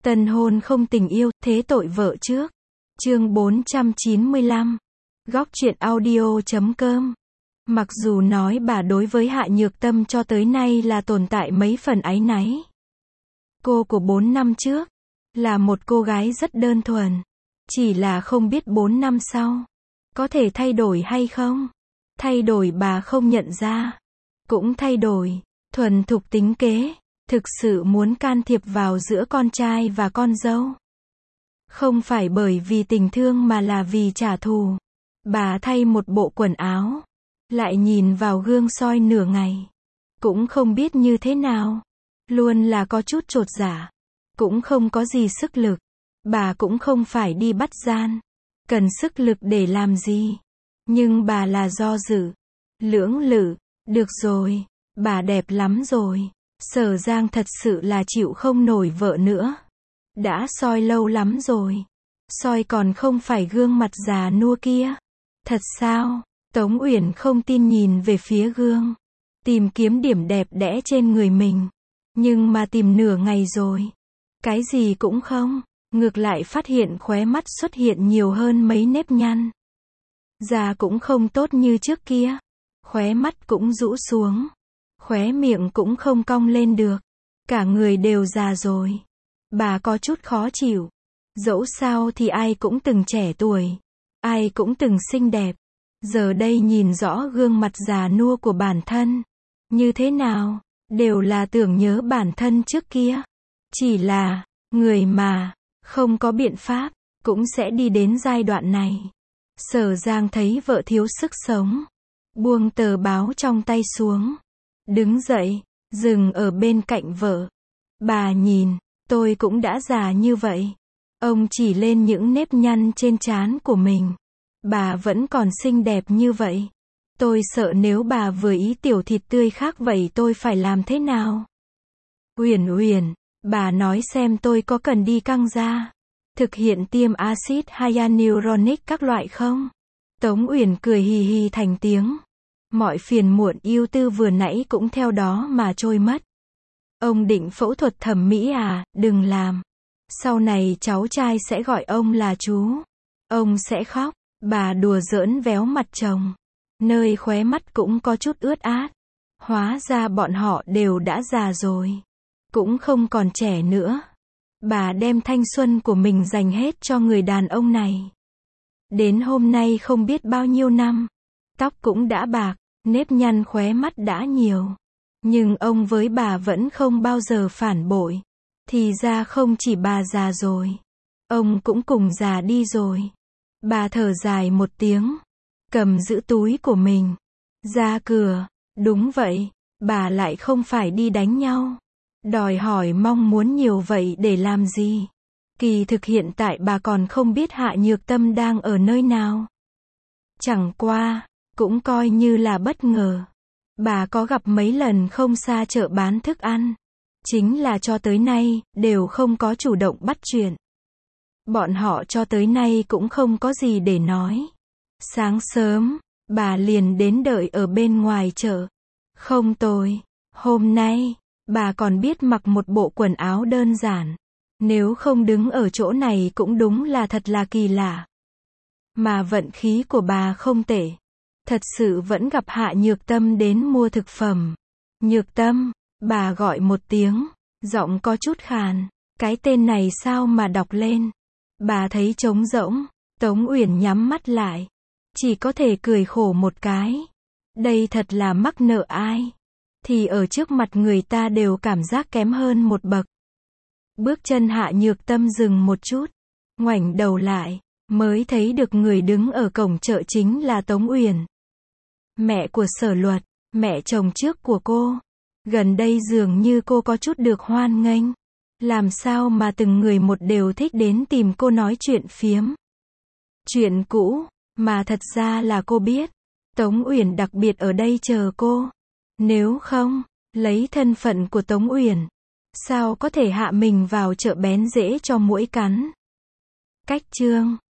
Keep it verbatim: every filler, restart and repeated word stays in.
Tân hôn không tình yêu, thế tội vợ trước. Chương bốn trăm chín mươi lăm. Góc truyện audio chấm com. Mặc dù nói bà đối với Hạ Nhược Tâm cho tới nay là tồn tại mấy phần áy náy. Cô của bốn năm trước, là một cô gái rất đơn thuần. Chỉ là không biết bốn năm sau, có thể thay đổi hay không? Thay đổi bà không nhận ra. Cũng thay đổi, thuần thục tính kế. Thực sự muốn can thiệp vào giữa con trai và con dâu. Không phải bởi vì tình thương mà là vì trả thù. Bà thay một bộ quần áo, lại nhìn vào gương soi nửa ngày. Cũng không biết như thế nào. Luôn là có chút chột dạ. Cũng không có gì sức lực. Bà cũng không phải đi bắt gian. Cần sức lực để làm gì. Nhưng bà là do dự. Lưỡng lự. Được rồi. Bà đẹp lắm rồi. Sở Giang thật sự là chịu không nổi vợ nữa. Đã soi lâu lắm rồi. Soi còn không phải gương mặt già nua kia. Thật sao? Tống Uyển không tin nhìn về phía gương. Tìm kiếm điểm đẹp đẽ trên người mình. Nhưng mà tìm nửa ngày rồi. Cái gì cũng không. Ngược lại phát hiện khóe mắt xuất hiện nhiều hơn mấy nếp nhăn. Da cũng không tốt như trước kia. Khóe mắt cũng rũ xuống. Khóe miệng cũng không cong lên được. Cả người đều già rồi. Bà có chút khó chịu. Dẫu sao thì ai cũng từng trẻ tuổi. Ai cũng từng xinh đẹp. Giờ đây nhìn rõ gương mặt già nua của bản thân. Như thế nào? Đều là tưởng nhớ bản thân trước kia. Chỉ là, người mà, không có biện pháp, cũng sẽ đi đến giai đoạn này. Sở Giang thấy vợ thiếu sức sống. Buông tờ báo trong tay xuống. Đứng dậy, dừng ở bên cạnh vợ. Bà nhìn, tôi cũng đã già như vậy. Ông chỉ lên những nếp nhăn trên trán của mình. Bà vẫn còn xinh đẹp như vậy. Tôi sợ nếu bà vừa ý tiểu thịt tươi khác vậy tôi phải làm thế nào? Uyển Uyển, bà nói xem tôi có cần đi căng da, thực hiện tiêm axit hyaluronic các loại không? Tống Uyển cười hì hì thành tiếng. Mọi phiền muộn ưu tư vừa nãy cũng theo đó mà trôi mất. Ông định phẫu thuật thẩm mỹ à, đừng làm. Sau này cháu trai sẽ gọi ông là chú. Ông sẽ khóc. Bà đùa giỡn véo mặt chồng. Nơi khóe mắt cũng có chút ướt át. Hóa ra bọn họ đều đã già rồi. Cũng không còn trẻ nữa. Bà đem thanh xuân của mình dành hết cho người đàn ông này. Đến hôm nay không biết bao nhiêu năm. Tóc cũng đã bạc. Nếp nhăn khóe mắt đã nhiều. Nhưng ông với bà vẫn không bao giờ phản bội. Thì ra không chỉ bà già rồi. Ông cũng cùng già đi rồi. Bà thở dài một tiếng. Cầm giữ túi của mình. Ra cửa. Đúng vậy. Bà lại không phải đi đánh nhau. Đòi hỏi mong muốn nhiều vậy để làm gì? Kỳ thực hiện tại bà còn không biết Hạ Nhược Tâm đang ở nơi nào. Chẳng qua, cũng coi như là bất ngờ. Bà có gặp mấy lần không xa chợ bán thức ăn. Chính là cho tới nay, đều không có chủ động bắt chuyện. Bọn họ cho tới nay cũng không có gì để nói. Sáng sớm, bà liền đến đợi ở bên ngoài chợ. Không tồi. Hôm nay, bà còn biết mặc một bộ quần áo đơn giản. Nếu không đứng ở chỗ này cũng đúng là thật là kỳ lạ. Mà vận khí của bà không tệ. Thật sự vẫn gặp Hạ Nhược Tâm đến mua thực phẩm. Nhược Tâm, bà gọi một tiếng, giọng có chút khàn. Cái tên này sao mà đọc lên? Bà thấy trống rỗng. Tống Uyển nhắm mắt lại. Chỉ có thể cười khổ một cái. Đây thật là mắc nợ ai. Thì ở trước mặt người ta đều cảm giác kém hơn một bậc. Bước chân Hạ Nhược Tâm dừng một chút. Ngoảnh đầu lại. Mới thấy được người đứng ở cổng chợ chính là Tống Uyển. Mẹ của Sở Luật. Mẹ chồng trước của cô. Gần đây dường như cô có chút được hoan nghênh. Làm sao mà từng người một đều thích đến tìm cô nói chuyện phiếm. Chuyện cũ, mà thật ra là cô biết. Tống Uyển đặc biệt ở đây chờ cô. Nếu không, lấy thân phận của Tống Uyển, sao có thể hạ mình vào chợ bén rễ cho muỗi cắn. Cách chương